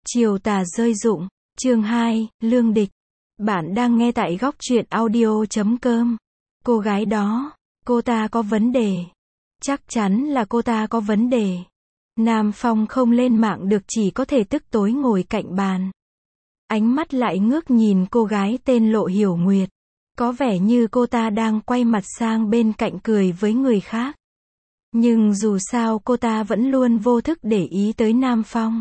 Chiều tà rơi rụng, chương 2, Lương Địch. Bạn đang nghe tại góc truyện audio.com. Cô gái đó, cô ta có vấn đề. Chắc chắn là cô ta có vấn đề. Nam Phong không lên mạng được, chỉ có thể tức tối ngồi cạnh bàn. Ánh mắt lại ngước nhìn cô gái tên Lộ Hiểu Nguyệt. Có vẻ như cô ta đang quay mặt sang bên cạnh cười với người khác. Nhưng dù sao cô ta vẫn luôn vô thức để ý tới Nam Phong.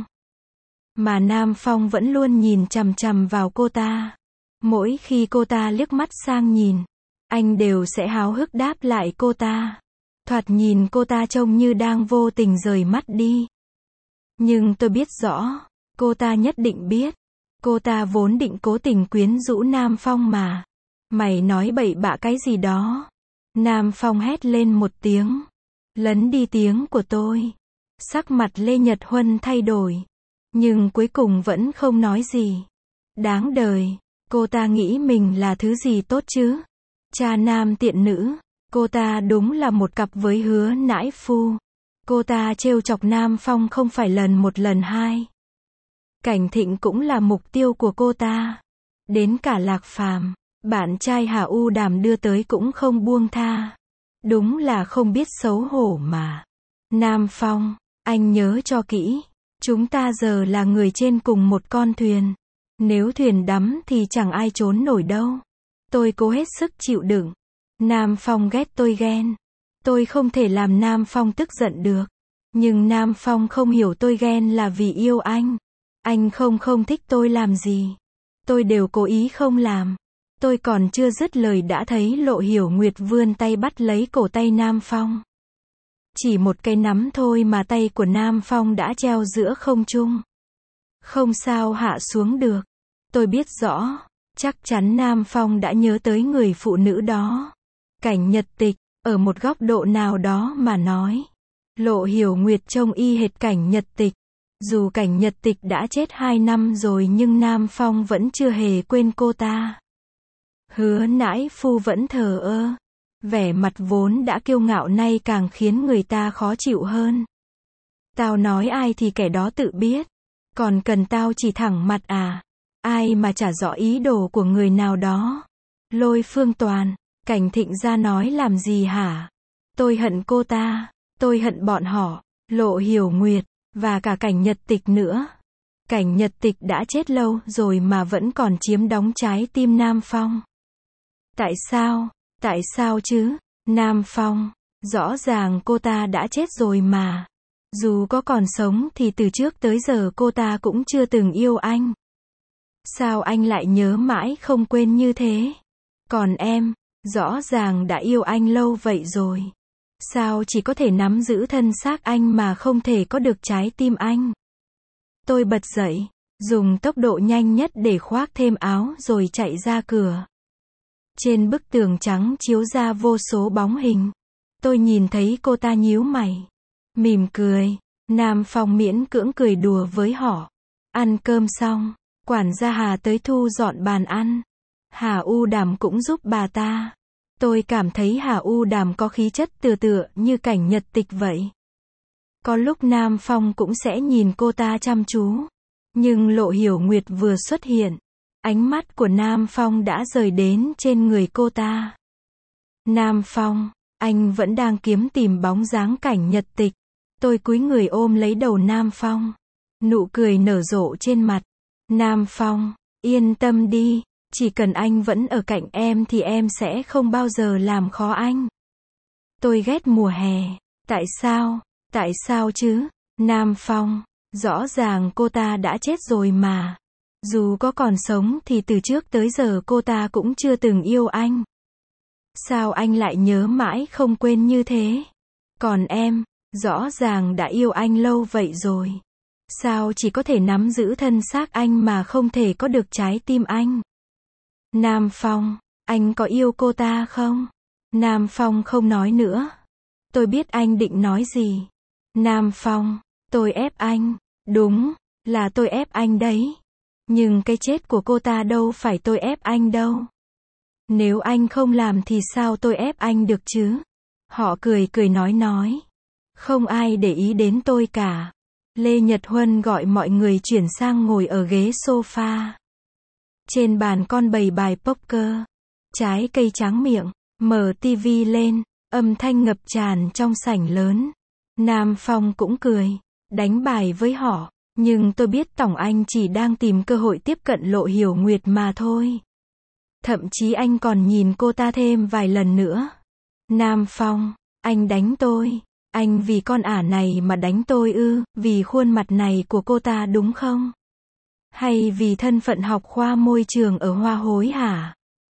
Mà Nam Phong vẫn luôn nhìn chằm chằm vào cô ta. Mỗi khi cô ta liếc mắt sang nhìn, anh đều sẽ háo hức đáp lại cô ta. Thoạt nhìn cô ta trông như đang vô tình rời mắt đi. Nhưng tôi biết rõ, cô ta nhất định biết. Cô ta vốn định cố tình quyến rũ Nam Phong mà. Mày nói bậy bạ cái gì đó? Nam Phong hét lên một tiếng. Lấn đi tiếng của tôi. Sắc mặt Lê Nhật Huân thay đổi. Nhưng cuối cùng vẫn không nói gì. Đáng đời, cô ta nghĩ mình là thứ gì tốt chứ? Cha nam tiện nữ, cô ta đúng là một cặp với Hứa nãi phu. Cô ta trêu chọc Nam Phong không phải lần một lần hai. Cảnh Thịnh cũng là mục tiêu của cô ta. Đến cả Lạc Phàm, bạn trai Hà U Đàm đưa tới cũng không buông tha. Đúng là không biết xấu hổ mà. Nam Phong, anh nhớ cho kỹ. Chúng ta giờ là người trên cùng một con thuyền. Nếu thuyền đắm thì chẳng ai trốn nổi đâu. Tôi cố hết sức chịu đựng. Nam Phong ghét tôi ghen. Tôi không thể làm Nam Phong tức giận được. Nhưng Nam Phong không hiểu tôi ghen là vì yêu anh. Anh không thích tôi làm gì. Tôi đều cố ý không làm. Tôi còn chưa dứt lời đã thấy Lộ Hiểu Nguyệt vươn tay bắt lấy cổ tay Nam Phong. Chỉ một cái nắm thôi mà tay của Nam Phong đã treo giữa không trung. Không sao hạ xuống được. Tôi biết rõ, chắc chắn Nam Phong đã nhớ tới người phụ nữ đó. Cảnh Nhật Tịch, ở một góc độ nào đó mà nói. Lộ Hiểu Nguyệt trông y hệt Cảnh Nhật Tịch. Dù Cảnh Nhật Tịch đã chết 2 năm rồi nhưng Nam Phong vẫn chưa hề quên cô ta. Hứa nãi phu vẫn thờ ơ. Vẻ mặt vốn đã kiêu ngạo nay càng khiến người ta khó chịu hơn. Tao nói ai thì kẻ đó tự biết. Còn cần tao chỉ thẳng mặt à? Ai mà chả rõ ý đồ của người nào đó. Lôi Phương Toàn, Cảnh Thịnh ra nói làm gì hả? Tôi hận cô ta. Tôi hận bọn họ. Lộ Hiểu Nguyệt, và cả Cảnh Nhật Tịch nữa. Cảnh Nhật Tịch đã chết lâu rồi mà vẫn còn chiếm đóng trái tim Nam Phong. Tại sao? Tại sao chứ? Nam Phong, rõ ràng cô ta đã chết rồi mà. Dù có còn sống thì từ trước tới giờ cô ta cũng chưa từng yêu anh. Sao anh lại nhớ mãi không quên như thế? Còn em, rõ ràng đã yêu anh lâu vậy rồi. Sao chỉ có thể nắm giữ thân xác anh mà không thể có được trái tim anh? Tôi bật dậy, dùng tốc độ nhanh nhất để khoác thêm áo rồi chạy ra cửa. Trên bức tường trắng chiếu ra vô số bóng hình. Tôi nhìn thấy cô ta nhíu mày, mỉm cười. Nam Phong miễn cưỡng cười đùa với họ. Ăn cơm xong, quản gia Hà tới thu dọn bàn ăn. Hà U Đàm cũng giúp bà ta. Tôi cảm thấy Hà U Đàm có khí chất tựa như Cảnh Nhật Tịch vậy. Có lúc Nam Phong cũng sẽ nhìn cô ta chăm chú. Nhưng Lộ Hiểu Nguyệt vừa xuất hiện, ánh mắt của Nam Phong đã rời đến trên người cô ta. Nam Phong, anh vẫn đang kiếm tìm bóng dáng Cảnh Nhật Tịch. Tôi cúi người ôm lấy đầu Nam Phong. Nụ cười nở rộ trên mặt. Nam Phong, yên tâm đi. Chỉ cần anh vẫn ở cạnh em thì em sẽ không bao giờ làm khó anh. Tôi ghét mùa hè. Tại sao? Tại sao chứ? Nam Phong, rõ ràng cô ta đã chết rồi mà. Dù có còn sống thì từ trước tới giờ cô ta cũng chưa từng yêu anh. Sao anh lại nhớ mãi không quên như thế? Còn em, rõ ràng đã yêu anh lâu vậy rồi. Sao chỉ có thể nắm giữ thân xác anh mà không thể có được trái tim anh? Nam Phong, anh có yêu cô ta không? Nam Phong không nói nữa. Tôi biết anh định nói gì. Nam Phong, tôi ép anh. Đúng, là tôi ép anh đấy. Nhưng cái chết của cô ta đâu phải tôi ép anh đâu. Nếu anh không làm thì sao tôi ép anh được chứ? Họ cười nói. Không ai để ý đến tôi cả. Lê Nhật Huân gọi mọi người chuyển sang ngồi ở ghế sofa. Trên bàn con bày bài poker. Trái cây tráng miệng. Mở tivi lên. Âm thanh ngập tràn trong sảnh lớn. Nam Phong cũng cười. Đánh bài với họ. Nhưng tôi biết Tổng anh chỉ đang tìm cơ hội tiếp cận Lộ Hiểu Nguyệt mà thôi. Thậm chí anh còn nhìn cô ta thêm vài lần nữa. Nam Phong, anh đánh tôi. Anh vì con ả này mà đánh tôi ư, vì khuôn mặt này của cô ta đúng không? Hay vì thân phận học khoa môi trường ở Hoa Hối hả?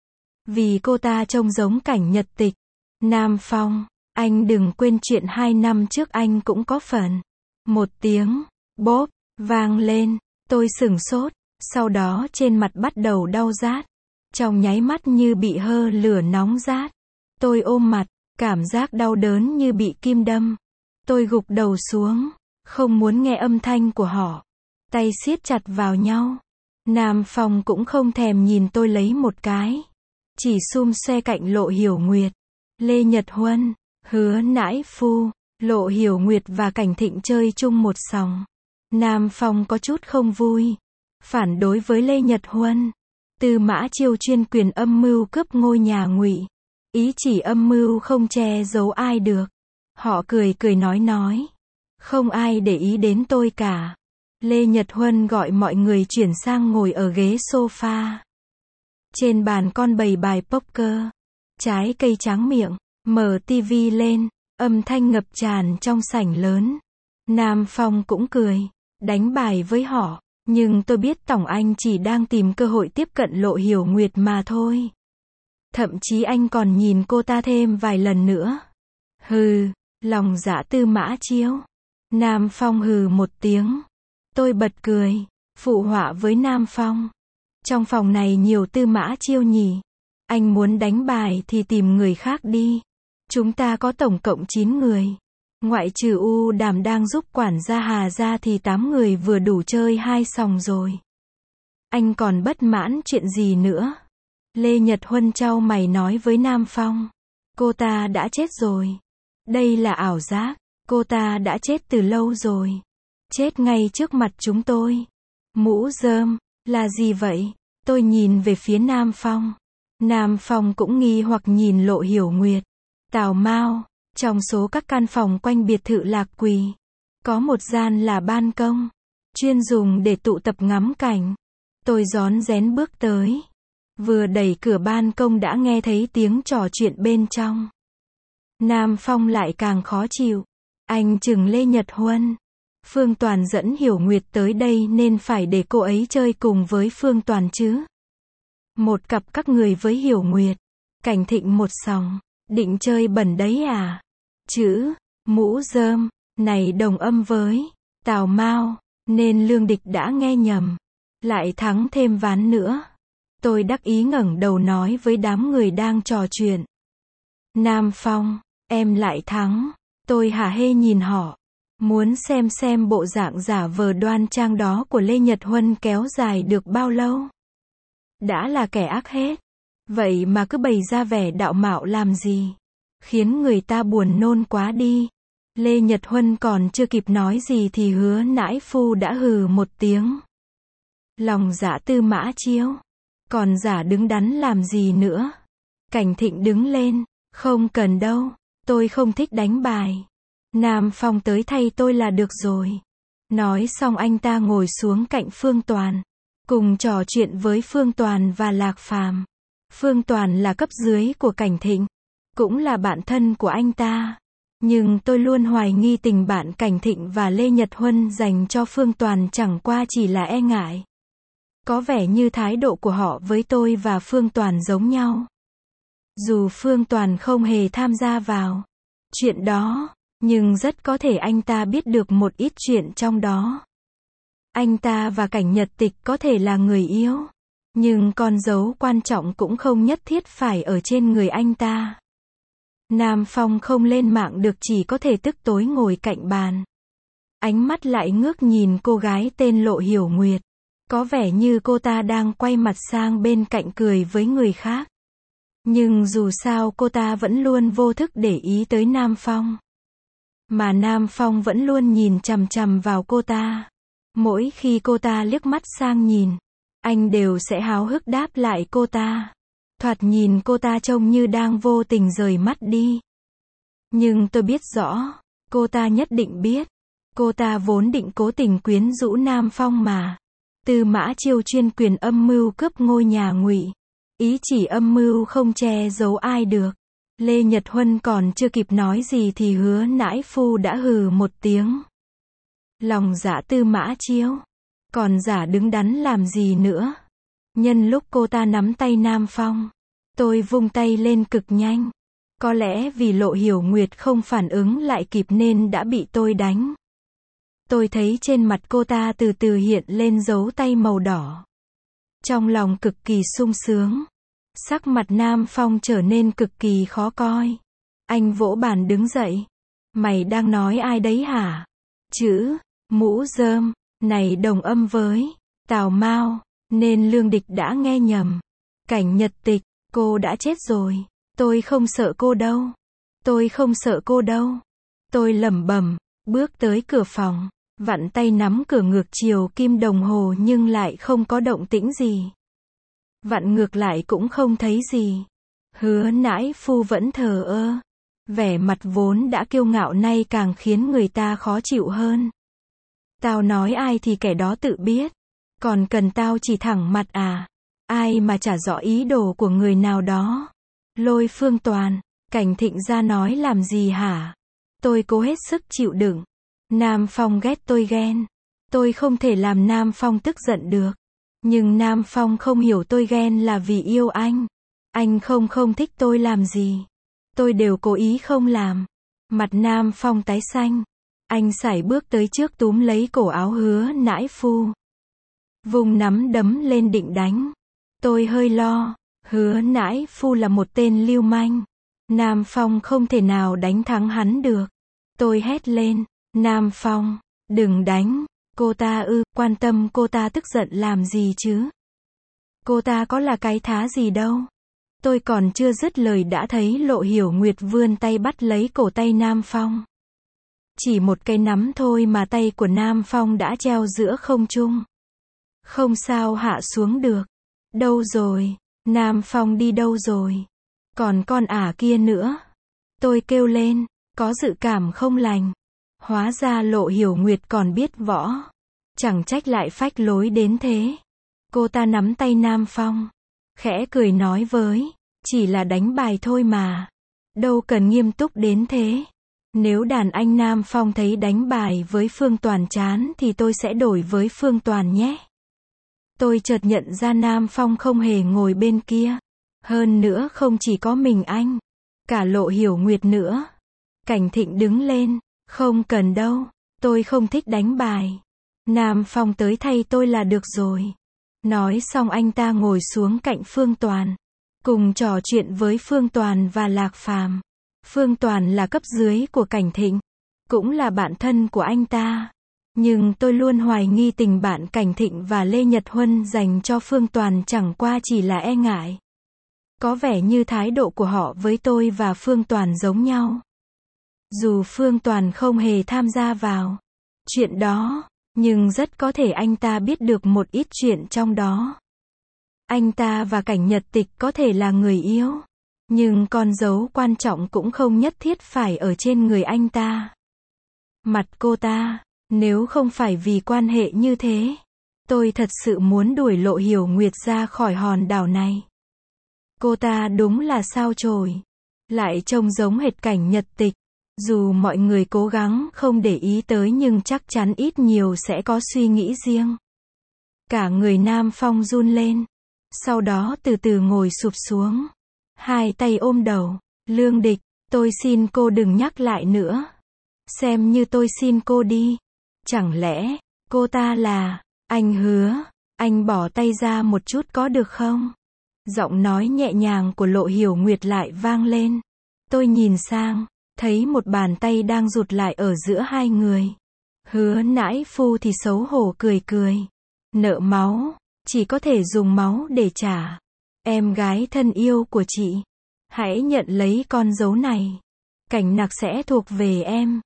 Vì cô ta trông giống Cảnh Nhật Tịch. Nam Phong, anh đừng quên chuyện 2 năm trước anh cũng có phần. Một tiếng, bốp, vang lên, tôi sửng sốt, sau đó trên mặt bắt đầu đau rát. Trong nháy mắt như bị hơ lửa nóng rát. Tôi ôm mặt, cảm giác đau đớn như bị kim đâm. Tôi gục đầu xuống, không muốn nghe âm thanh của họ. Tay siết chặt vào nhau. Nam Phong cũng không thèm nhìn tôi lấy một cái. Chỉ xum xoe cạnh Lộ Hiểu Nguyệt. Lê Nhật Huân, Hứa Nãi Phu, Lộ Hiểu Nguyệt và Cảnh Thịnh chơi chung một sòng. Nam Phong có chút không vui. Phản đối với Lê Nhật Huân. Tư Mã Chiêu chuyên quyền âm mưu cướp ngôi nhà Ngụy. Ý chỉ âm mưu không che giấu ai được. Họ cười cười nói. Không ai để ý đến tôi cả. Lê Nhật Huân gọi mọi người chuyển sang ngồi ở ghế sofa. Trên bàn con bày bài poker. Trái cây tráng miệng. Mở tivi lên. Âm thanh ngập tràn trong sảnh lớn. Nam Phong cũng cười. Đánh bài với họ. Nhưng tôi biết Tổng anh chỉ đang tìm cơ hội tiếp cận Lộ Hiểu Nguyệt mà thôi. Thậm chí anh còn nhìn cô ta thêm vài lần nữa. Hừ, lòng dạ Tư Mã Chiêu. Nam Phong hừ một tiếng. Tôi bật cười, phụ họa với Nam Phong. Trong phòng này nhiều Tư Mã Chiêu nhỉ. Anh muốn đánh bài thì tìm người khác đi. Chúng ta có tổng cộng 9 người. Ngoại trừ U Đàm đang giúp quản gia Hà ra thì 8 người vừa đủ chơi 2 sòng rồi. Anh còn bất mãn chuyện gì nữa? Lê Nhật Huân chau mày nói với Nam Phong. Cô ta đã chết rồi. Đây là ảo giác. Cô ta đã chết từ lâu rồi. Chết ngay trước mặt chúng tôi. Mũ rơm, là gì vậy? Tôi nhìn về phía Nam Phong. Nam Phong cũng nghi hoặc nhìn Lộ Hiểu Nguyệt. Tào Mao, trong số các căn phòng quanh biệt thự Lạc Quỳ, có một gian là ban công, chuyên dùng để tụ tập ngắm cảnh. Tôi rón rén bước tới. Vừa đẩy cửa ban công đã nghe thấy tiếng trò chuyện bên trong. Nam Phong lại càng khó chịu. Anh chừng Lê Nhật Huân. Phương Toàn dẫn Hiểu Nguyệt tới đây nên phải để cô ấy chơi cùng với Phương Toàn chứ. Một cặp các người với Hiểu Nguyệt. Cảnh Thịnh một sòng. Định chơi bẩn đấy à? Chữ, mũ rơm, này đồng âm với Tào Mao, nên Lương Địch đã nghe nhầm. Lại thắng thêm ván nữa. Tôi đắc ý ngẩng đầu nói với đám người đang trò chuyện. Nam Phong, em lại thắng. Tôi hả hê nhìn họ. Muốn xem bộ dạng giả vờ đoan trang đó của Lê Nhật Huân kéo dài được bao lâu. Đã là kẻ ác hết. Vậy mà cứ bày ra vẻ đạo mạo làm gì? Khiến người ta buồn nôn quá đi. Lê Nhật Huân còn chưa kịp nói gì thì Hứa Nãi Phu đã hừ một tiếng. Lòng dạ Tư Mã Chiêu. Còn giả đứng đắn làm gì nữa? Cảnh Thịnh đứng lên. Không cần đâu. Tôi không thích đánh bài. Nam Phong tới thay tôi là được rồi. Nói xong anh ta ngồi xuống cạnh Phương Toàn. Cùng trò chuyện với Phương Toàn và Lạc Phàm. Phương Toàn là cấp dưới của Cảnh Thịnh. Cũng là bạn thân của anh ta. Nhưng tôi luôn hoài nghi tình bạn Cảnh Thịnh và Lê Nhật Huân dành cho Phương Toàn chẳng qua chỉ là e ngại. Có vẻ như thái độ của họ với tôi và Phương Toàn giống nhau. Dù Phương Toàn không hề tham gia vào chuyện đó, nhưng rất có thể anh ta biết được một ít chuyện trong đó. Anh ta và Cảnh Nhật Tịch có thể là người yêu. Nhưng con dấu quan trọng cũng không nhất thiết phải ở trên người anh ta. Nam Phong không lên mạng được chỉ có thể tức tối ngồi cạnh bàn. Ánh mắt lại ngước nhìn cô gái tên Lộ Hiểu Nguyệt. Có vẻ như cô ta đang quay mặt sang bên cạnh cười với người khác. Nhưng dù sao cô ta vẫn luôn vô thức để ý tới Nam Phong. Mà Nam Phong vẫn luôn nhìn chằm chằm vào cô ta. Mỗi khi cô ta liếc mắt sang nhìn, anh đều sẽ háo hức đáp lại cô ta. Thoạt nhìn cô ta trông như đang vô tình rời mắt đi. Nhưng tôi biết rõ, cô ta nhất định biết. Cô ta vốn định cố tình quyến rũ Nam Phong mà. Tư Mã Chiêu chuyên quyền âm mưu cướp ngôi nhà Ngụy. Ý chỉ âm mưu không che giấu ai được. Lê Nhật Huân còn chưa kịp nói gì thì Hứa nãi phu đã hừ một tiếng. Lòng dạ Tư Mã Chiêu. Còn giả đứng đắn làm gì nữa. Nhân lúc cô ta nắm tay Nam Phong, tôi vung tay lên cực nhanh. Có lẽ vì Lộ Hiểu Nguyệt không phản ứng lại kịp nên đã bị tôi đánh. Tôi thấy trên mặt cô ta từ từ hiện lên dấu tay màu đỏ. Trong lòng cực kỳ sung sướng. Sắc mặt Nam Phong trở nên cực kỳ khó coi. Anh vỗ bàn đứng dậy. Mày đang nói ai đấy hả? Chữ, mũ rơm, này đồng âm với Tào Mao, nên Lương Địch đã nghe nhầm. Cảnh Nhật Tịch, cô đã chết rồi. Tôi không sợ cô đâu. Tôi không sợ cô đâu. Tôi lẩm bẩm, bước tới cửa phòng, vặn tay nắm cửa ngược chiều kim đồng hồ nhưng lại không có động tĩnh gì. Vặn ngược lại cũng không thấy gì. Hứa nãi phu vẫn thờ ơ. Vẻ mặt vốn đã kiêu ngạo nay càng khiến người ta khó chịu hơn. Tao nói ai thì kẻ đó tự biết. Còn cần tao chỉ thẳng mặt à? Ai mà chả rõ ý đồ của người nào đó. Lôi Phương Toàn, Cảnh Thịnh ra nói làm gì hả? Tôi cố hết sức chịu đựng. Nam Phong ghét tôi ghen. Tôi không thể làm Nam Phong tức giận được. Nhưng Nam Phong không hiểu tôi ghen là vì yêu anh. Anh không thích tôi làm gì. Tôi đều cố ý không làm. Mặt Nam Phong tái xanh. Anh sải bước tới trước túm lấy cổ áo Hứa nãi phu. Vùng nắm đấm lên định đánh. Tôi hơi lo. Hứa nãi phu là một tên lưu manh. Nam Phong không thể nào đánh thắng hắn được. Tôi hét lên. Nam Phong, đừng đánh. Cô ta quan tâm cô ta tức giận làm gì chứ? Cô ta có là cái thá gì đâu. Tôi còn chưa dứt lời đã thấy Lộ Hiểu Nguyệt vươn tay bắt lấy cổ tay Nam Phong. Chỉ một cái nắm thôi mà tay của Nam Phong đã treo giữa không trung. Không sao hạ xuống được. Đâu rồi? Nam Phong đi đâu rồi? Còn con ả kia nữa. Tôi kêu lên, có dự cảm không lành. Hóa ra Lộ Hiểu Nguyệt còn biết võ. Chẳng trách lại phách lối đến thế. Cô ta nắm tay Nam Phong. Khẽ cười nói với, chỉ là đánh bài thôi mà. Đâu cần nghiêm túc đến thế. Nếu đàn anh Nam Phong thấy đánh bài với Phương Toàn chán thì tôi sẽ đổi với Phương Toàn nhé. Tôi chợt nhận ra Nam Phong không hề ngồi bên kia. Hơn nữa không chỉ có mình anh. Cả Lộ Hiểu Nguyệt nữa. Cảnh Thịnh đứng lên. Không cần đâu. Tôi không thích đánh bài. Nam Phong tới thay tôi là được rồi. Nói xong anh ta ngồi xuống cạnh Phương Toàn. Cùng trò chuyện với Phương Toàn và Lạc Phàm. Phương Toàn là cấp dưới của Cảnh Thịnh. Cũng là bạn thân của anh ta. Nhưng tôi luôn hoài nghi tình bạn Cảnh Thịnh và Lê Nhật Huân dành cho Phương Toàn chẳng qua chỉ là e ngại. Có vẻ như thái độ của họ với tôi và Phương Toàn giống nhau. Dù Phương Toàn không hề tham gia vào chuyện đó, nhưng rất có thể anh ta biết được một ít chuyện trong đó. Anh ta và Cảnh Nhật Tịch có thể là người yêu, nhưng con dấu quan trọng cũng không nhất thiết phải ở trên người anh ta. Mặt cô ta, nếu không phải vì quan hệ như thế, tôi thật sự muốn đuổi Lộ Hiểu Nguyệt ra khỏi hòn đảo này. Cô ta đúng là sao chổi, lại trông giống hệt Cảnh Nhật Tịch. Dù mọi người cố gắng không để ý tới nhưng chắc chắn ít nhiều sẽ có suy nghĩ riêng. Cả người Nam Phong run lên. Sau đó từ từ ngồi sụp xuống. Hai tay ôm đầu. Lương Địch, tôi xin cô đừng nhắc lại nữa. Xem như tôi xin cô đi. Chẳng lẽ, cô ta là, anh hứa, anh bỏ tay ra một chút có được không? Giọng nói nhẹ nhàng của Lộ Hiểu Nguyệt lại vang lên. Tôi nhìn sang. Thấy một bàn tay đang rụt lại ở giữa hai người. Hứa nãi phu thì xấu hổ cười cười. Nợ máu, chỉ có thể dùng máu để trả. Em gái thân yêu của chị, hãy nhận lấy con dấu này. Cảnh Nặc sẽ thuộc về em.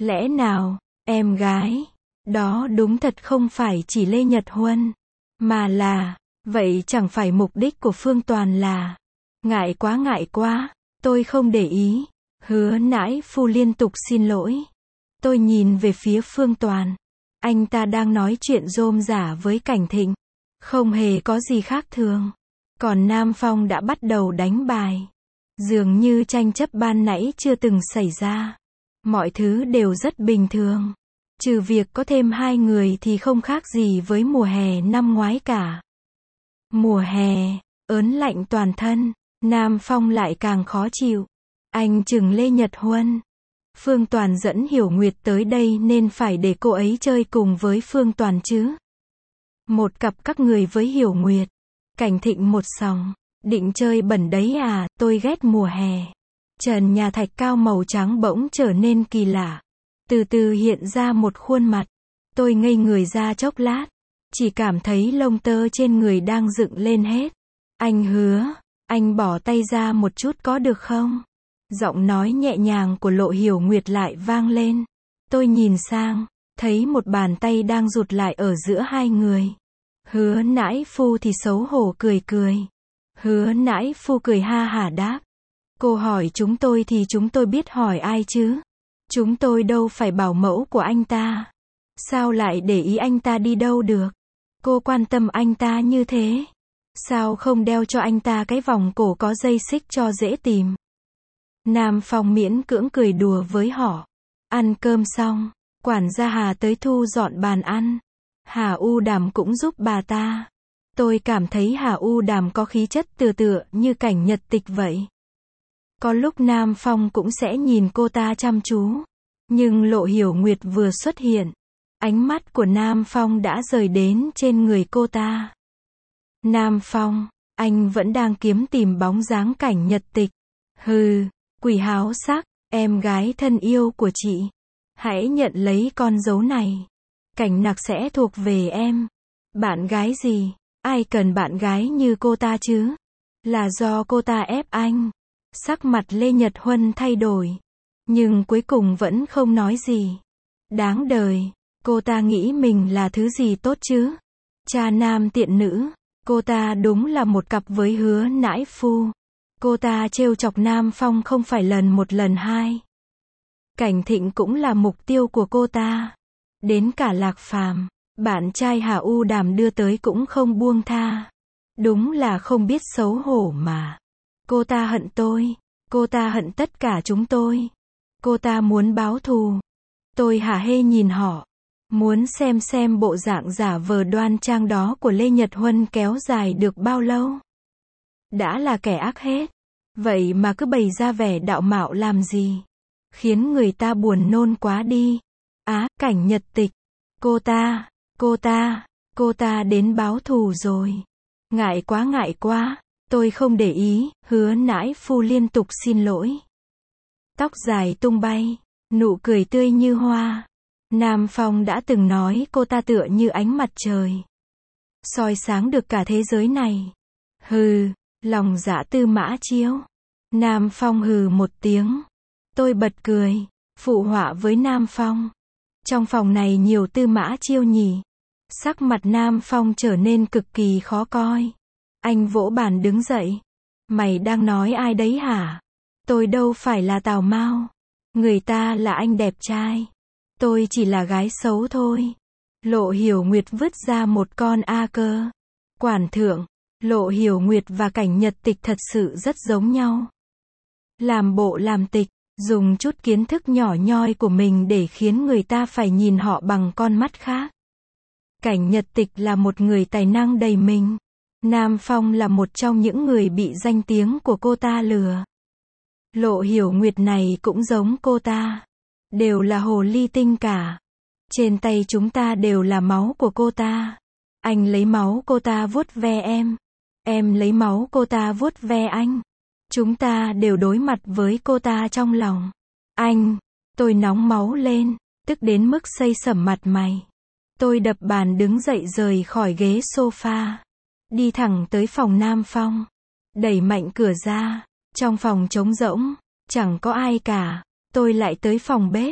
Lẽ nào, em gái, đó đúng thật không phải chỉ Lê Nhật Huân, mà là, vậy chẳng phải mục đích của Phương Toàn là, ngại quá, tôi không để ý. Hứa nãi phu liên tục xin lỗi. Tôi nhìn về phía Phương Toàn. Anh ta đang nói chuyện rôm rả với Cảnh Thịnh. Không hề có gì khác thường. Còn Nam Phong đã bắt đầu đánh bài. Dường như tranh chấp ban nãy chưa từng xảy ra. Mọi thứ đều rất bình thường. Trừ việc có thêm 2 người thì không khác gì với mùa hè năm ngoái cả. Mùa hè, ớn lạnh toàn thân. Nam Phong lại càng khó chịu. Anh chừng Lê Nhật Huân. Phương Toàn dẫn Hiểu Nguyệt tới đây nên phải để cô ấy chơi cùng với Phương Toàn chứ. Một cặp các người với Hiểu Nguyệt. Cảnh Thịnh một sòng. Định chơi bẩn đấy à, tôi ghét mùa hè. Trần nhà thạch cao màu trắng bỗng trở nên kỳ lạ. Từ từ hiện ra một khuôn mặt. Tôi ngây người ra chốc lát. Chỉ cảm thấy lông tơ trên người đang dựng lên hết. Anh Hứa, anh bỏ tay ra một chút có được không? Giọng nói nhẹ nhàng của Lộ Hiểu Nguyệt lại vang lên. Tôi nhìn sang, thấy một bàn tay đang rụt lại ở giữa hai người. Hứa nãi phu thì xấu hổ cười. Hứa nãi phu cười ha hả đáp. Cô hỏi chúng tôi thì chúng tôi biết hỏi ai chứ? Chúng tôi đâu phải bảo mẫu của anh ta. Sao lại để ý anh ta đi đâu được? Cô quan tâm anh ta như thế. Sao không đeo cho anh ta cái vòng cổ có dây xích cho dễ tìm? Nam Phong miễn cưỡng cười đùa với họ. Ăn cơm xong, quản gia Hà tới thu dọn bàn ăn. Hà U Đàm cũng giúp bà ta. Tôi cảm thấy Hà U Đàm có khí chất tựa như Cảnh Nhật Tịch vậy. Có lúc Nam Phong cũng sẽ nhìn cô ta chăm chú. Nhưng Lộ Hiểu Nguyệt vừa xuất hiện, ánh mắt của Nam Phong đã rời đến trên người cô ta. Nam Phong, anh vẫn đang kiếm tìm bóng dáng Cảnh Nhật Tịch. Hừ, quỷ háo sắc, em gái thân yêu của chị. Hãy nhận lấy con dấu này. Cảnh Nặc sẽ thuộc về em. Bạn gái gì? Ai cần bạn gái như cô ta chứ? Là do cô ta ép anh. Sắc mặt Lê Nhật Huân thay đổi. Nhưng cuối cùng vẫn không nói gì. Đáng đời. Cô ta nghĩ mình là thứ gì tốt chứ? Cha nam tiện nữ. Cô ta đúng là một cặp với Hứa nãi phu. Cô ta trêu chọc Nam Phong không phải lần một lần hai. Cảnh Thịnh cũng là mục tiêu của cô ta. Đến cả Lạc Phàm, bạn trai Hà U Đàm đưa tới cũng không buông tha. Đúng là không biết xấu hổ mà. Cô ta hận tôi. Cô ta hận tất cả chúng tôi. Cô ta muốn báo thù. Tôi hả hê nhìn họ. Muốn xem bộ dạng giả vờ đoan trang đó của Lê Nhật Huân kéo dài được bao lâu. Đã là kẻ ác hết. Vậy mà cứ bày ra vẻ đạo mạo làm gì? Khiến người ta buồn nôn quá đi. Cảnh Nhật Tịch. Cô ta đến báo thù rồi. Ngại quá, tôi không để ý. Hứa nãi phu liên tục xin lỗi. Tóc dài tung bay, nụ cười tươi như hoa. Nam Phong đã từng nói cô ta tựa như ánh mặt trời, soi sáng được cả thế giới này. Hừ, lòng dạ Tư Mã Chiêu. Nam Phong hừ một tiếng. Tôi bật cười, phụ họa với Nam Phong. Trong phòng này nhiều Tư Mã Chiêu nhỉ? Sắc mặt Nam Phong trở nên cực kỳ khó coi. Anh vỗ bàn đứng dậy. Mày đang nói ai đấy hả? Tôi đâu phải là Tào Mao. Người ta là anh đẹp trai. Tôi chỉ là gái xấu thôi. Lộ Hiểu Nguyệt vứt ra một con A cơ. Quản thượng, Lộ Hiểu Nguyệt và Cảnh Nhật Tịch thật sự rất giống nhau. Làm bộ làm tịch, dùng chút kiến thức nhỏ nhoi của mình để khiến người ta phải nhìn họ bằng con mắt khác. Cảnh Nhật Tịch là một người tài năng đầy mình. Nam Phong là một trong những người bị danh tiếng của cô ta lừa. Lộ Hiểu Nguyệt này cũng giống cô ta. Đều là hồ ly tinh cả. Trên tay chúng ta đều là máu của cô ta. Anh lấy máu cô ta vuốt ve em. Em lấy máu cô ta vuốt ve anh. Chúng ta đều đối mặt với cô ta trong lòng. Tôi nóng máu lên, tức đến mức xây sẩm mặt mày. Tôi đập bàn đứng dậy rời khỏi ghế sofa. Đi thẳng tới phòng Nam Phong. Đẩy mạnh cửa ra. Trong phòng trống rỗng, chẳng có ai cả. Tôi lại tới phòng bếp.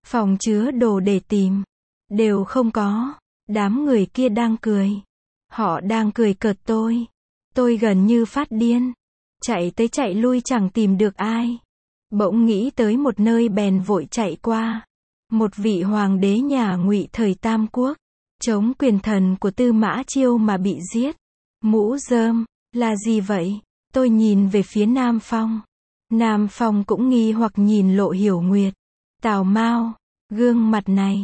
phòng chứa đồ để tìm. Đều không có. Đám người kia đang cười. Họ đang cười cợt tôi. Tôi gần như phát điên. Chạy tới chạy lui chẳng tìm được ai. Bỗng nghĩ tới một nơi bèn vội chạy qua. Một vị hoàng đế nhà Ngụy thời Tam Quốc. Chống quyền thần của Tư Mã Chiêu mà bị giết. Mũ rơm, là gì vậy? Tôi nhìn về phía Nam Phong. Nam Phong cũng nghi hoặc nhìn Lộ Hiểu Nguyệt. Tào Mao, gương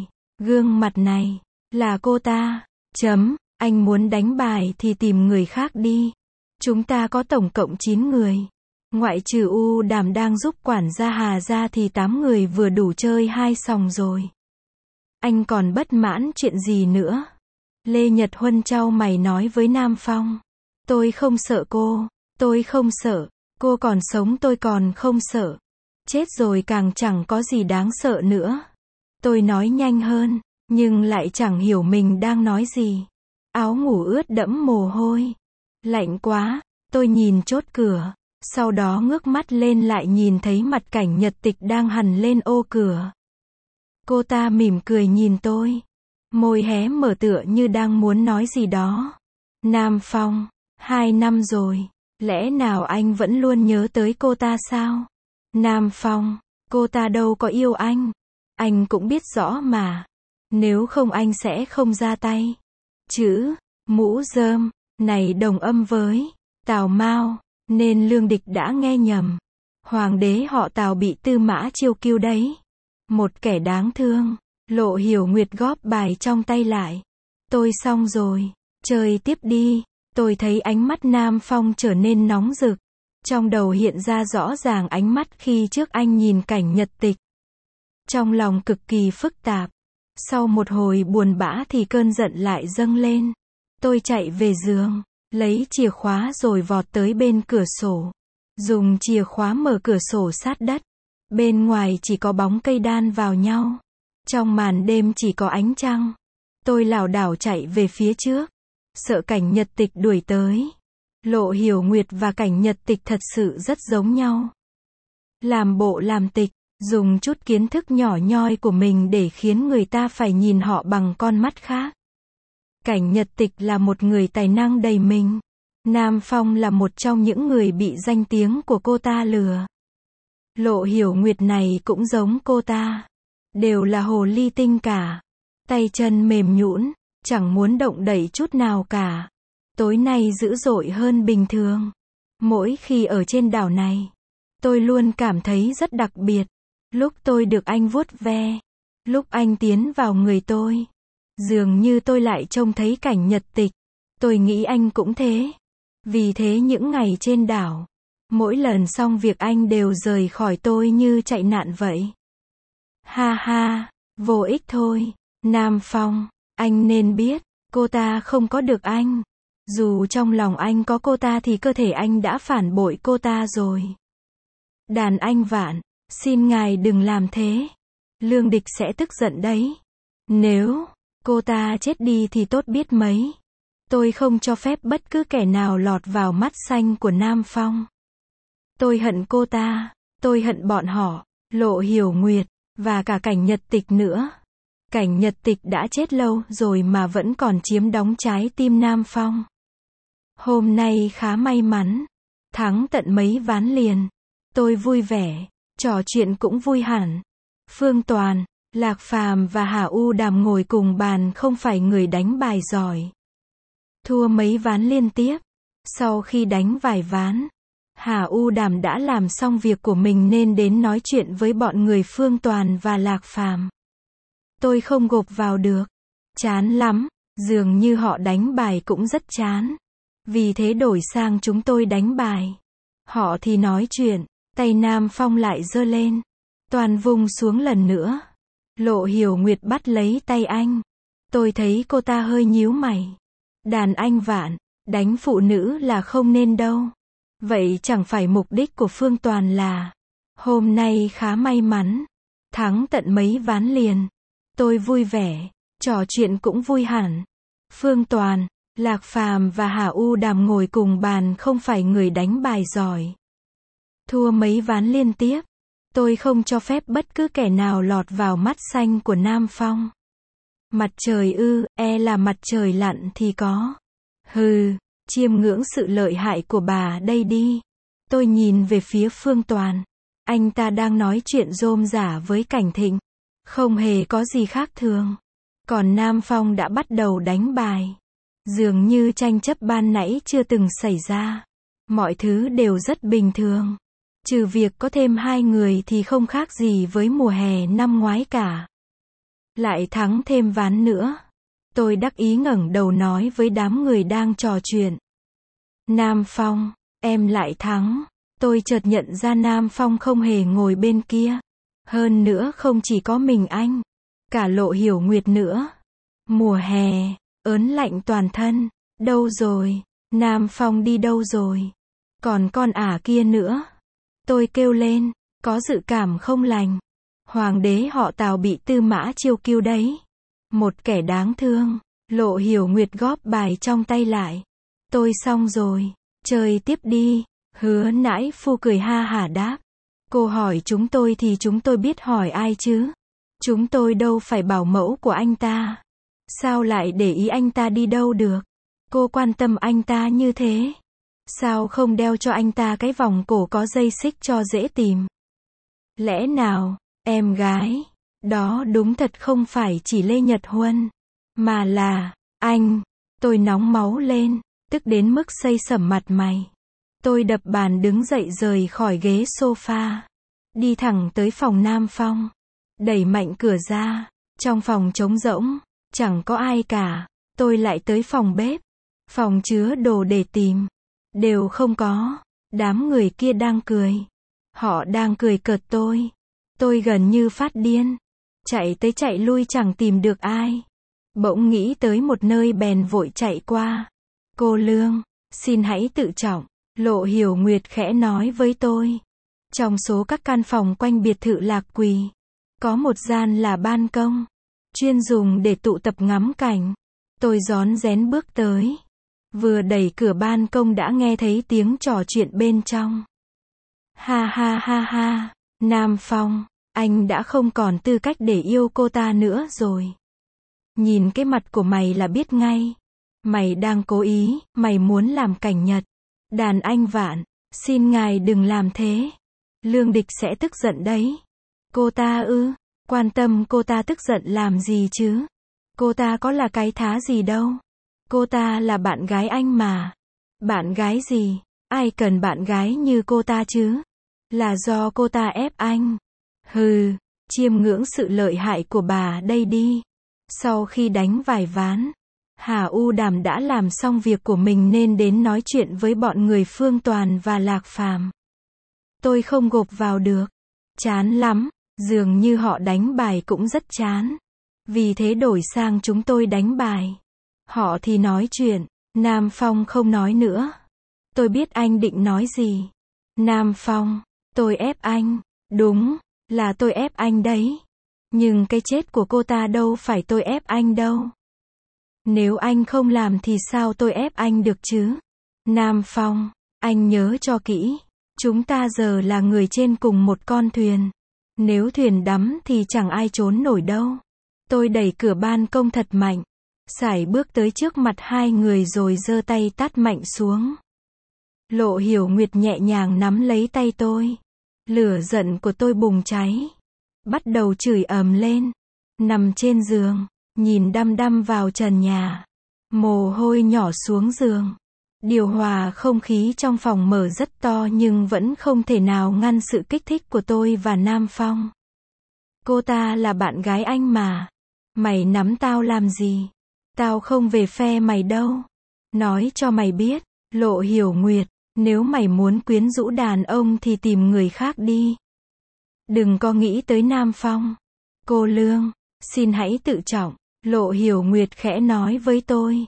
mặt này, là cô ta. Anh muốn đánh bài thì tìm người khác đi. Chúng ta có tổng cộng 9 người. Ngoại trừ U Đàm đang giúp quản gia Hà ra thì 8 người vừa đủ chơi 2 sòng rồi. Anh còn bất mãn chuyện gì nữa? Lê Nhật Huân chau mày nói với Nam Phong. Tôi không sợ cô. Tôi không sợ. Cô còn sống tôi còn không sợ. Chết rồi càng chẳng có gì đáng sợ nữa. Tôi nói nhanh hơn, nhưng lại chẳng hiểu mình đang nói gì. Áo ngủ ướt đẫm mồ hôi. Lạnh quá. Tôi nhìn chốt cửa. Sau đó ngước mắt lên lại nhìn thấy mặt Cảnh Nhật Tịch đang hằn lên ô cửa. Cô ta mỉm cười nhìn tôi. Môi hé mở tựa như đang muốn nói gì đó. Nam Phong, 2 năm rồi. Lẽ nào anh vẫn luôn nhớ tới cô ta sao? Nam Phong, cô ta đâu có yêu anh. Anh cũng biết rõ mà. Nếu không anh sẽ không ra tay. Chữ, mũ rơm, này đồng âm với Tào Mao, nên Lương Địch đã nghe nhầm. Hoàng đế họ Tào bị Tư Mã Chiêu cứu đấy. Một kẻ đáng thương. Lộ Hiểu Nguyệt góp bài trong tay lại. Tôi xong rồi. Chơi tiếp đi. Tôi thấy ánh mắt Nam Phong trở nên nóng rực. Trong đầu hiện ra rõ ràng ánh mắt khi trước anh nhìn Cảnh Nhật Tịch. Trong lòng cực kỳ phức tạp. Sau một hồi buồn bã thì cơn giận lại dâng lên. Tôi chạy về giường, lấy chìa khóa rồi vọt tới bên cửa sổ. Dùng chìa khóa mở cửa sổ sát đất. Bên ngoài chỉ có bóng cây đan vào nhau. Trong màn đêm chỉ có ánh trăng. Tôi lảo đảo chạy về phía trước. Sợ Cảnh Nhật Tịch đuổi tới. Lộ Hiểu Nguyệt và Cảnh Nhật Tịch thật sự rất giống nhau. Làm bộ làm tịch, dùng chút kiến thức nhỏ nhoi của mình để khiến người ta phải nhìn họ bằng con mắt khác. Cảnh Nhật Tịch là một người tài năng đầy mình. Nam Phong là một trong những người bị danh tiếng của cô ta lừa. Lộ Hiểu Nguyệt này cũng giống cô ta. Đều là hồ ly tinh cả. Tay chân mềm nhũn, chẳng muốn động đậy chút nào cả. Tối nay dữ dội hơn bình thường. Mỗi khi ở trên đảo này, tôi luôn cảm thấy rất đặc biệt. Lúc tôi được anh vuốt ve, lúc anh tiến vào người tôi, dường như tôi lại trông thấy Cảnh Nhật Tịch. Tôi nghĩ anh cũng thế. Vì thế những ngày trên đảo, mỗi lần xong việc anh đều rời khỏi tôi như chạy nạn vậy. Ha ha, vô ích thôi. Nam Phong, anh nên biết, cô ta không có được anh. Dù trong lòng anh có cô ta thì cơ thể anh đã phản bội cô ta rồi. Đàn anh Vạn, xin ngài đừng làm thế. Lương Địch sẽ tức giận đấy. Nếu cô ta chết đi thì tốt biết mấy. Tôi không cho phép bất cứ kẻ nào lọt vào mắt xanh của Nam Phong. Tôi hận cô ta, tôi hận bọn họ, Lộ Hiểu Nguyệt, và cả Cảnh Nhật Tịch nữa. Cảnh Nhật Tịch đã chết lâu rồi mà vẫn còn chiếm đóng trái tim Nam Phong. Hôm nay khá may mắn. Thắng tận mấy ván liền. Tôi vui vẻ. Trò chuyện cũng vui hẳn. Phương Toàn, Lạc Phàm và Hà U Đàm ngồi cùng bàn không phải người đánh bài giỏi. Thua mấy ván liên tiếp. Sau khi đánh vài ván, Hà U Đàm đã làm xong việc của mình nên đến nói chuyện với bọn người Phương Toàn và Lạc Phàm. Tôi không gộp vào được. Chán lắm. Dường như họ đánh bài cũng rất chán. Vì thế đổi sang chúng tôi đánh bài. Họ thì nói chuyện. Tay Nam Phong lại giơ lên. Toàn vung xuống lần nữa. Lộ Hiểu Nguyệt bắt lấy tay anh. Tôi thấy cô ta hơi nhíu mày. Đàn anh Vạn, đánh phụ nữ là không nên đâu. Vậy chẳng phải mục đích của Phương Toàn là hôm nay khá may mắn. Thắng tận mấy ván liền. Tôi vui vẻ. Trò chuyện cũng vui hẳn. Phương Toàn, Lạc Phàm và Hà U Đàm ngồi cùng bàn không phải người đánh bài giỏi. Thua mấy ván liên tiếp. Tôi không cho phép bất cứ kẻ nào lọt vào mắt xanh của Nam Phong. Mặt trời ư, là mặt trời lặn thì có. Hừ, chiêm ngưỡng sự lợi hại của bà đây đi. Tôi nhìn về phía Phương Toàn. Anh ta đang nói chuyện rôm rả với Cảnh Thịnh. Không hề có gì khác thường. Còn Nam Phong đã bắt đầu đánh bài. Dường như tranh chấp ban nãy chưa từng xảy ra. Mọi thứ đều rất bình thường. Trừ việc có thêm 2 người thì không khác gì với mùa hè năm ngoái cả. Lại thắng thêm ván nữa. Tôi đắc ý ngẩng đầu nói với đám người đang trò chuyện. Nam Phong, em lại thắng. Tôi chợt nhận ra Nam Phong không hề ngồi bên kia. Hơn nữa không chỉ có mình anh. Cả Lộ Hiểu Nguyệt nữa. Mùa hè, ớn lạnh toàn thân. Đâu rồi? Nam Phong đi đâu rồi? Còn con ả kia nữa. Tôi kêu lên, có dự cảm không lành. Hoàng đế họ Tào bị Tư Mã Chiêu cứu đấy. Một kẻ đáng thương. Lộ Hiểu Nguyệt góp bài trong tay lại. Tôi xong rồi. Chơi tiếp đi. Hứa nãi phu cười ha hả đáp. Cô hỏi chúng tôi thì chúng tôi biết hỏi ai chứ? Chúng tôi đâu phải bảo mẫu của anh ta. Sao lại để ý anh ta đi đâu được? Cô quan tâm anh ta như thế. Sao không đeo cho anh ta cái vòng cổ có dây xích cho dễ tìm? Lẽ nào, em gái, đó đúng thật không phải chỉ Lê Nhật Huân, mà là, anh. Tôi nóng máu lên, tức đến mức xây sẩm mặt mày. Tôi đập bàn đứng dậy rời khỏi ghế sofa. Đi thẳng tới phòng Nam Phong. Đẩy mạnh cửa ra. Trong phòng trống rỗng. Chẳng có ai cả. Tôi lại tới phòng bếp. Phòng chứa đồ để tìm. Đều không có. Đám người kia đang cười. Họ đang cười cợt tôi. Tôi gần như phát điên. Chạy tới chạy lui chẳng tìm được ai. Bỗng nghĩ tới một nơi bèn vội chạy qua. Cô Lương, xin hãy tự trọng. Lộ Hiểu Nguyệt khẽ nói với tôi. Trong số các căn phòng quanh biệt thự Lạc Quỳ, có một gian là ban công, chuyên dùng để tụ tập ngắm cảnh. Tôi rón rén bước tới. Vừa đẩy cửa ban công đã nghe thấy tiếng trò chuyện bên trong. Ha ha ha ha, Nam Phong, anh đã không còn tư cách để yêu cô ta nữa rồi. Nhìn cái mặt của mày là biết ngay. Mày đang cố ý, mày muốn làm cảnh nhật. Đàn anh Vạn, xin ngài đừng làm thế. Lương Địch sẽ tức giận đấy. Cô ta ư, quan tâm cô ta tức giận làm gì chứ? Cô ta có là cái thá gì đâu. Cô ta là bạn gái anh mà. Bạn gái gì? Ai cần bạn gái như cô ta chứ? Là do cô ta ép anh. Hừ, chiêm ngưỡng sự lợi hại của bà đây đi. Sau khi đánh vài ván, Hà U Đàm đã làm xong việc của mình nên đến nói chuyện với bọn người Phương Toàn và Lạc Phàm. Tôi không gộp vào được. Chán lắm, dường như họ đánh bài cũng rất chán. Vì thế đổi sang chúng tôi đánh bài. Họ thì nói chuyện, Nam Phong không nói nữa. Tôi biết anh định nói gì. Nam Phong, tôi ép anh. Đúng, là tôi ép anh đấy. Nhưng cái chết của cô ta đâu phải tôi ép anh đâu. Nếu anh không làm thì sao tôi ép anh được chứ? Nam Phong, anh nhớ cho kỹ. Chúng ta giờ là người trên cùng một con thuyền. Nếu thuyền đắm thì chẳng ai trốn nổi đâu. Tôi đẩy cửa ban công thật mạnh. Sải bước tới trước mặt hai người rồi giơ tay tát mạnh xuống. Lộ Hiểu Nguyệt nhẹ nhàng nắm lấy tay tôi. Lửa giận của tôi bùng cháy. Bắt đầu chửi ầm lên. Nằm trên giường, nhìn đăm đăm vào trần nhà. Mồ hôi nhỏ xuống giường. Điều hòa không khí trong phòng mở rất to nhưng vẫn không thể nào ngăn sự kích thích của tôi và Nam Phong. Cô ta là bạn gái anh mà. Mày nắm tao làm gì? Tao không về phe mày đâu. Nói cho mày biết, Lộ Hiểu Nguyệt, nếu mày muốn quyến rũ đàn ông thì tìm người khác đi. Đừng có nghĩ tới Nam Phong. Cô Lương, xin hãy tự trọng. Lộ Hiểu Nguyệt khẽ nói với tôi.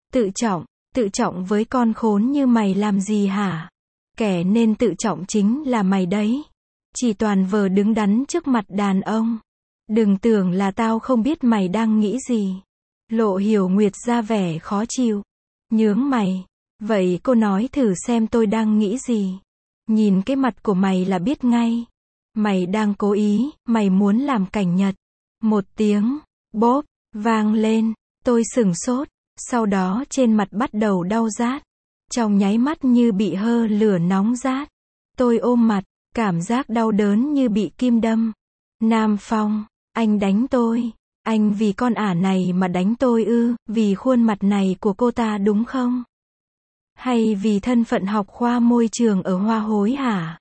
Tự trọng với con khốn như mày làm gì hả? Kẻ nên tự trọng chính là mày đấy. Chỉ toàn vờ đứng đắn trước mặt đàn ông. Đừng tưởng là tao không biết mày đang nghĩ gì. Lộ Hiểu Nguyệt ra vẻ khó chịu. Nhướng mày. Vậy cô nói thử xem tôi đang nghĩ gì. Nhìn cái mặt của mày là biết ngay. Mày đang cố ý, mày muốn làm cảnh nhật. Một tiếng, bốp, vang lên. Tôi sửng sốt, sau đó trên mặt bắt đầu đau rát. Trong nháy mắt như bị hơ lửa nóng rát. Tôi ôm mặt, cảm giác đau đớn như bị kim đâm. Nam Phong, anh đánh tôi. Anh vì con ả này mà đánh tôi ư, vì khuôn mặt này của cô ta đúng không? Hay vì thân phận học khoa môi trường ở Hoa Hối hả?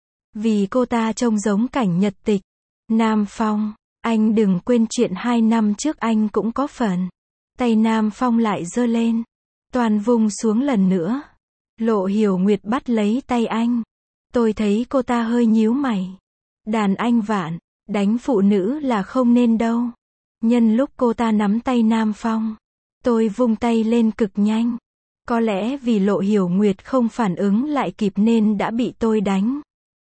Vì cô ta trông giống cảnh nhật tịch. Nam Phong, anh đừng quên chuyện 2 năm trước anh cũng có phần. Tay Nam Phong lại giơ lên. Toàn vung xuống lần nữa. Lộ Hiểu Nguyệt bắt lấy tay anh. Tôi thấy cô ta hơi nhíu mày. Đàn anh Vạn, đánh phụ nữ là không nên đâu. Nhân lúc cô ta nắm tay Nam Phong, tôi vung tay lên cực nhanh. Có lẽ vì Lộ Hiểu Nguyệt không phản ứng lại kịp nên đã bị tôi đánh.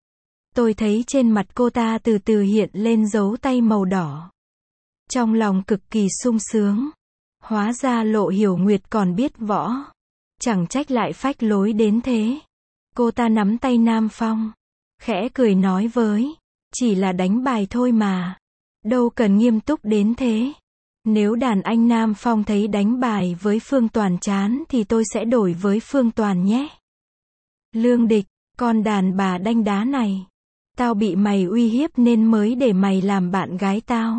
Tôi thấy trên mặt cô ta từ từ hiện lên dấu tay màu đỏ. Trong lòng cực kỳ sung sướng. Hóa ra Lộ Hiểu Nguyệt còn biết võ. Chẳng trách lại phách lối đến thế. Cô ta nắm tay Nam Phong, khẽ cười nói với, chỉ là đánh bài thôi mà. Đâu cần nghiêm túc đến thế. Nếu đàn anh Nam Phong thấy đánh bài với Phương Toàn chán thì tôi sẽ đổi với Phương Toàn nhé. Lương Địch, con đàn bà đanh đá này. Tao bị mày uy hiếp nên mới để mày làm bạn gái tao.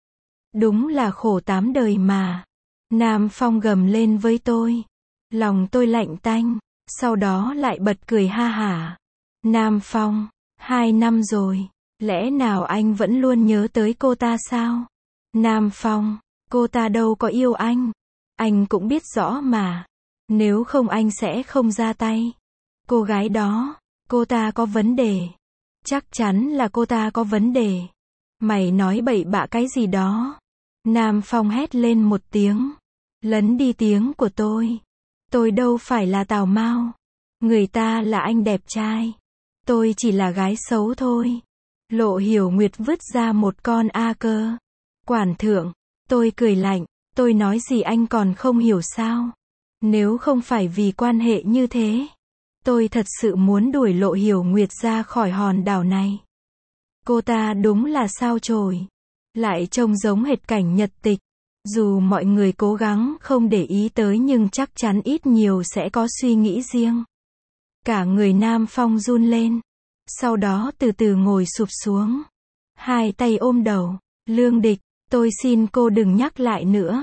Đúng là khổ 8 đời mà. Nam Phong gầm lên với tôi. Lòng tôi lạnh tanh, sau đó lại bật cười ha hả. Nam Phong, 2 năm rồi, lẽ nào anh vẫn luôn nhớ tới cô ta sao? Nam Phong, cô ta đâu có yêu anh cũng biết rõ mà. Nếu không anh sẽ không ra tay. Cô gái đó, cô ta có vấn đề. Chắc chắn là cô ta có vấn đề. Mày nói bậy bạ cái gì đó? Nam Phong hét lên một tiếng, lấn đi tiếng của tôi. Tôi đâu phải là Tào Mao. Người ta là anh đẹp trai. Tôi chỉ là gái xấu thôi. Lộ Hiểu Nguyệt vứt ra một con A cơ. Quản thượng, tôi cười lạnh, tôi nói gì anh còn không hiểu sao? Nếu không phải vì quan hệ như thế, tôi thật sự muốn đuổi Lộ Hiểu Nguyệt ra khỏi hòn đảo này. Cô ta đúng là sao chổi. Lại trông giống hệt cảnh nhật tịch. Dù mọi người cố gắng không để ý tới nhưng chắc chắn ít nhiều sẽ có suy nghĩ riêng. Cả người Nam Phong run lên. Sau đó từ từ ngồi sụp xuống. Hai tay ôm đầu. Lương Địch, tôi xin cô đừng nhắc lại nữa.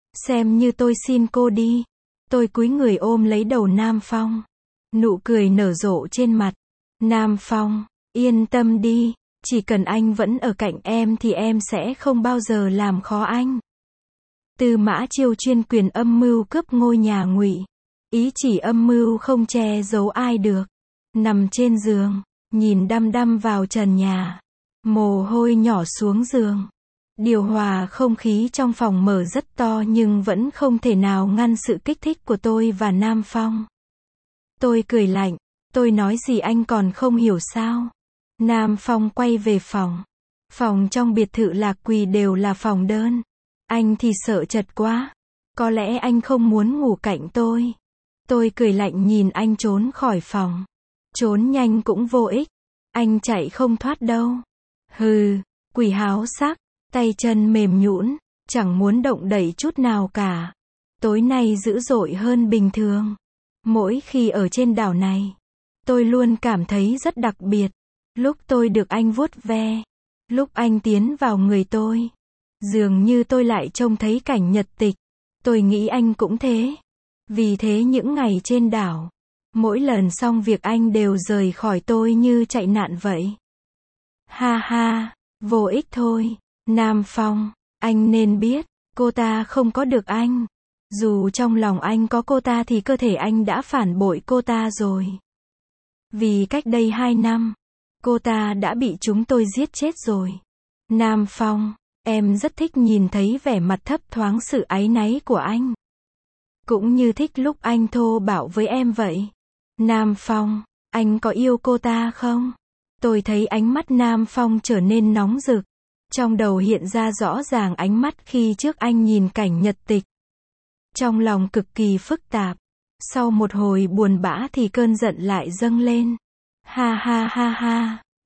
Xem như tôi xin cô đi. Tôi cúi người ôm lấy đầu Nam Phong. Nụ cười nở rộ trên mặt. Nam Phong, yên tâm đi. Chỉ cần anh vẫn ở cạnh em thì em sẽ không bao giờ làm khó anh. Tư Mã Chiêu chuyên quyền âm mưu cướp ngôi nhà Ngụy. Ý chỉ âm mưu không che giấu ai được. Nằm trên giường, nhìn đăm đăm vào trần nhà. Mồ hôi nhỏ xuống giường. Điều hòa không khí trong phòng mở rất to nhưng vẫn không thể nào ngăn sự kích thích của tôi và Nam Phong. Tôi cười lạnh, tôi nói gì anh còn không hiểu sao? Nam Phong quay về phòng. Phòng trong biệt thự Lạc Quỳ đều là phòng đơn. Anh thì sợ chật quá. Có lẽ anh không muốn ngủ cạnh tôi. Tôi cười lạnh nhìn anh trốn khỏi phòng. Trốn nhanh cũng vô ích. Anh chạy không thoát đâu. Hừ, quỷ háo sắc, tay chân mềm nhũn, chẳng muốn động đậy chút nào cả. Tối nay dữ dội hơn bình thường. Mỗi khi ở trên đảo này, tôi luôn cảm thấy rất đặc biệt. Lúc tôi được anh vuốt ve, lúc anh tiến vào người tôi, dường như tôi lại trông thấy cảnh nhật tịch. Tôi nghĩ anh cũng thế. Vì thế những ngày trên đảo, mỗi lần xong việc anh đều rời khỏi tôi như chạy nạn vậy. Ha ha, vô ích thôi. Nam Phong, anh nên biết, cô ta không có được anh. Dù trong lòng anh có cô ta thì cơ thể anh đã phản bội cô ta rồi. Vì cách đây 2 năm, cô ta đã bị chúng tôi giết chết rồi. Nam Phong, em rất thích nhìn thấy vẻ mặt thấp thoáng sự áy náy của anh. Cũng như thích lúc anh thô bạo với em vậy. Nam Phong, anh có yêu cô ta không? Tôi thấy ánh mắt Nam Phong trở nên nóng rực. Trong đầu hiện ra rõ ràng ánh mắt khi trước anh nhìn cảnh nhật tịch. Trong lòng cực kỳ phức tạp. Sau một hồi buồn bã thì cơn giận lại dâng lên. Ha ha ha ha.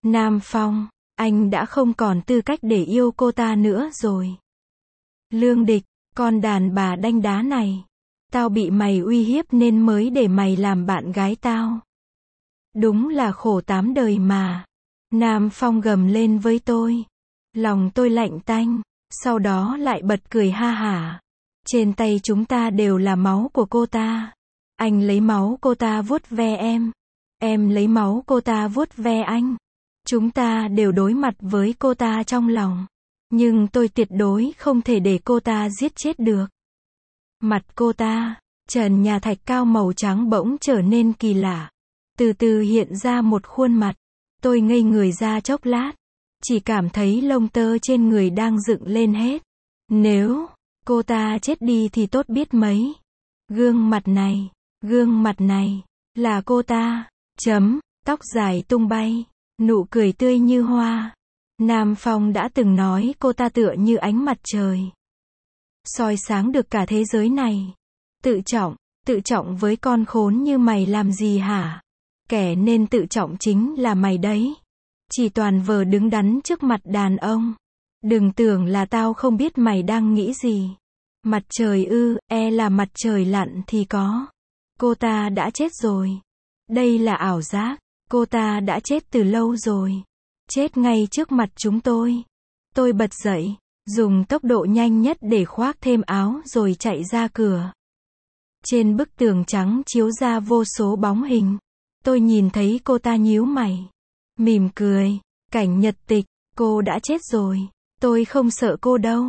Nam Phong, anh đã không còn tư cách để yêu cô ta nữa rồi. Lương Địch, con đàn bà đanh đá này. Tao bị mày uy hiếp nên mới để mày làm bạn gái tao. Đúng là khổ tám đời mà. Nam Phong gầm lên với tôi. Lòng tôi lạnh tanh, sau đó lại bật cười ha hả. Trên tay chúng ta đều là máu của cô ta. Anh lấy máu cô ta vuốt ve em lấy máu cô ta vuốt ve anh. Chúng ta đều đối mặt với cô ta trong lòng. Nhưng tôi tuyệt đối không thể để cô ta giết chết được. Mặt cô ta, trần nhà thạch cao màu trắng bỗng trở nên kỳ lạ. Từ từ hiện ra một khuôn mặt. Tôi ngây người ra chốc lát. Chỉ cảm thấy lông tơ trên người đang dựng lên hết. Nếu cô ta chết đi thì tốt biết mấy. Gương mặt này, là cô ta. Tóc dài tung bay, nụ cười tươi như hoa. Nam Phong đã từng nói cô ta tựa như ánh mặt trời. Soi sáng được cả thế giới này. Tự trọng với con khốn như mày làm gì hả? Kẻ nên tự trọng chính là mày đấy. Chỉ toàn vờ đứng đắn trước mặt đàn ông. Đừng tưởng là tao không biết mày đang nghĩ gì. Mặt trời ư, là mặt trời lặn thì có. Cô ta đã chết rồi. Đây là ảo giác. Cô ta đã chết từ lâu rồi. Chết ngay trước mặt chúng tôi. Tôi bật dậy, dùng tốc độ nhanh nhất để khoác thêm áo rồi chạy ra cửa. Trên bức tường trắng chiếu ra vô số bóng hình. Tôi nhìn thấy cô ta nhíu mày, mỉm cười. Cảnh Nhật Tịch, cô đã chết rồi. Tôi không sợ cô đâu.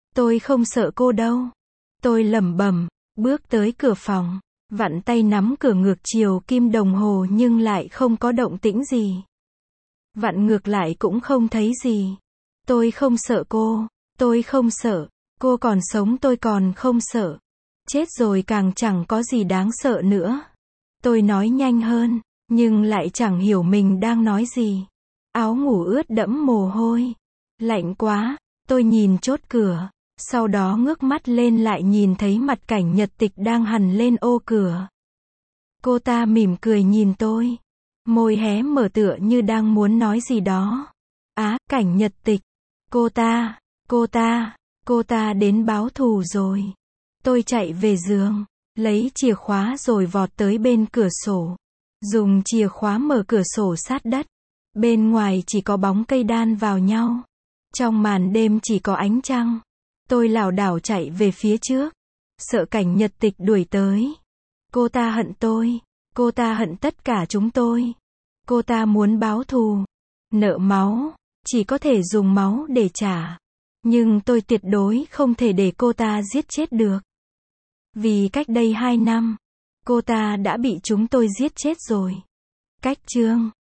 Tôi lẩm bẩm, bước tới cửa phòng, vặn tay nắm cửa ngược chiều kim đồng hồ nhưng lại không có động tĩnh gì. Vặn ngược lại cũng không thấy gì. Tôi không sợ cô. Cô còn sống tôi còn không sợ. Chết rồi càng chẳng có gì đáng sợ nữa. Tôi nói nhanh hơn, nhưng lại chẳng hiểu mình đang nói gì. Áo ngủ ướt đẫm mồ hôi. Lạnh quá, tôi nhìn chốt cửa. Sau đó ngước mắt lên lại nhìn thấy mặt Cảnh Nhật Tịch đang hằn lên ô cửa. Cô ta mỉm cười nhìn tôi. Môi hé mở tựa như đang muốn nói gì đó. Cảnh Nhật Tịch. Cô ta đến báo thù rồi. Tôi chạy về giường, lấy chìa khóa rồi vọt tới bên cửa sổ. Dùng chìa khóa mở cửa sổ sát đất. Bên ngoài chỉ có bóng cây đan vào nhau. Trong màn đêm chỉ có ánh trăng. Tôi lảo đảo chạy về phía trước. Sợ Cảnh Nhật Tịch đuổi tới. Cô ta hận tôi. Cô ta hận tất cả chúng tôi. Cô ta muốn báo thù. Nợ máu. Chỉ có thể dùng máu để trả. Nhưng tôi tuyệt đối không thể để cô ta giết chết được. Vì cách đây 2 năm, cô ta đã bị chúng tôi giết chết rồi. Cách chương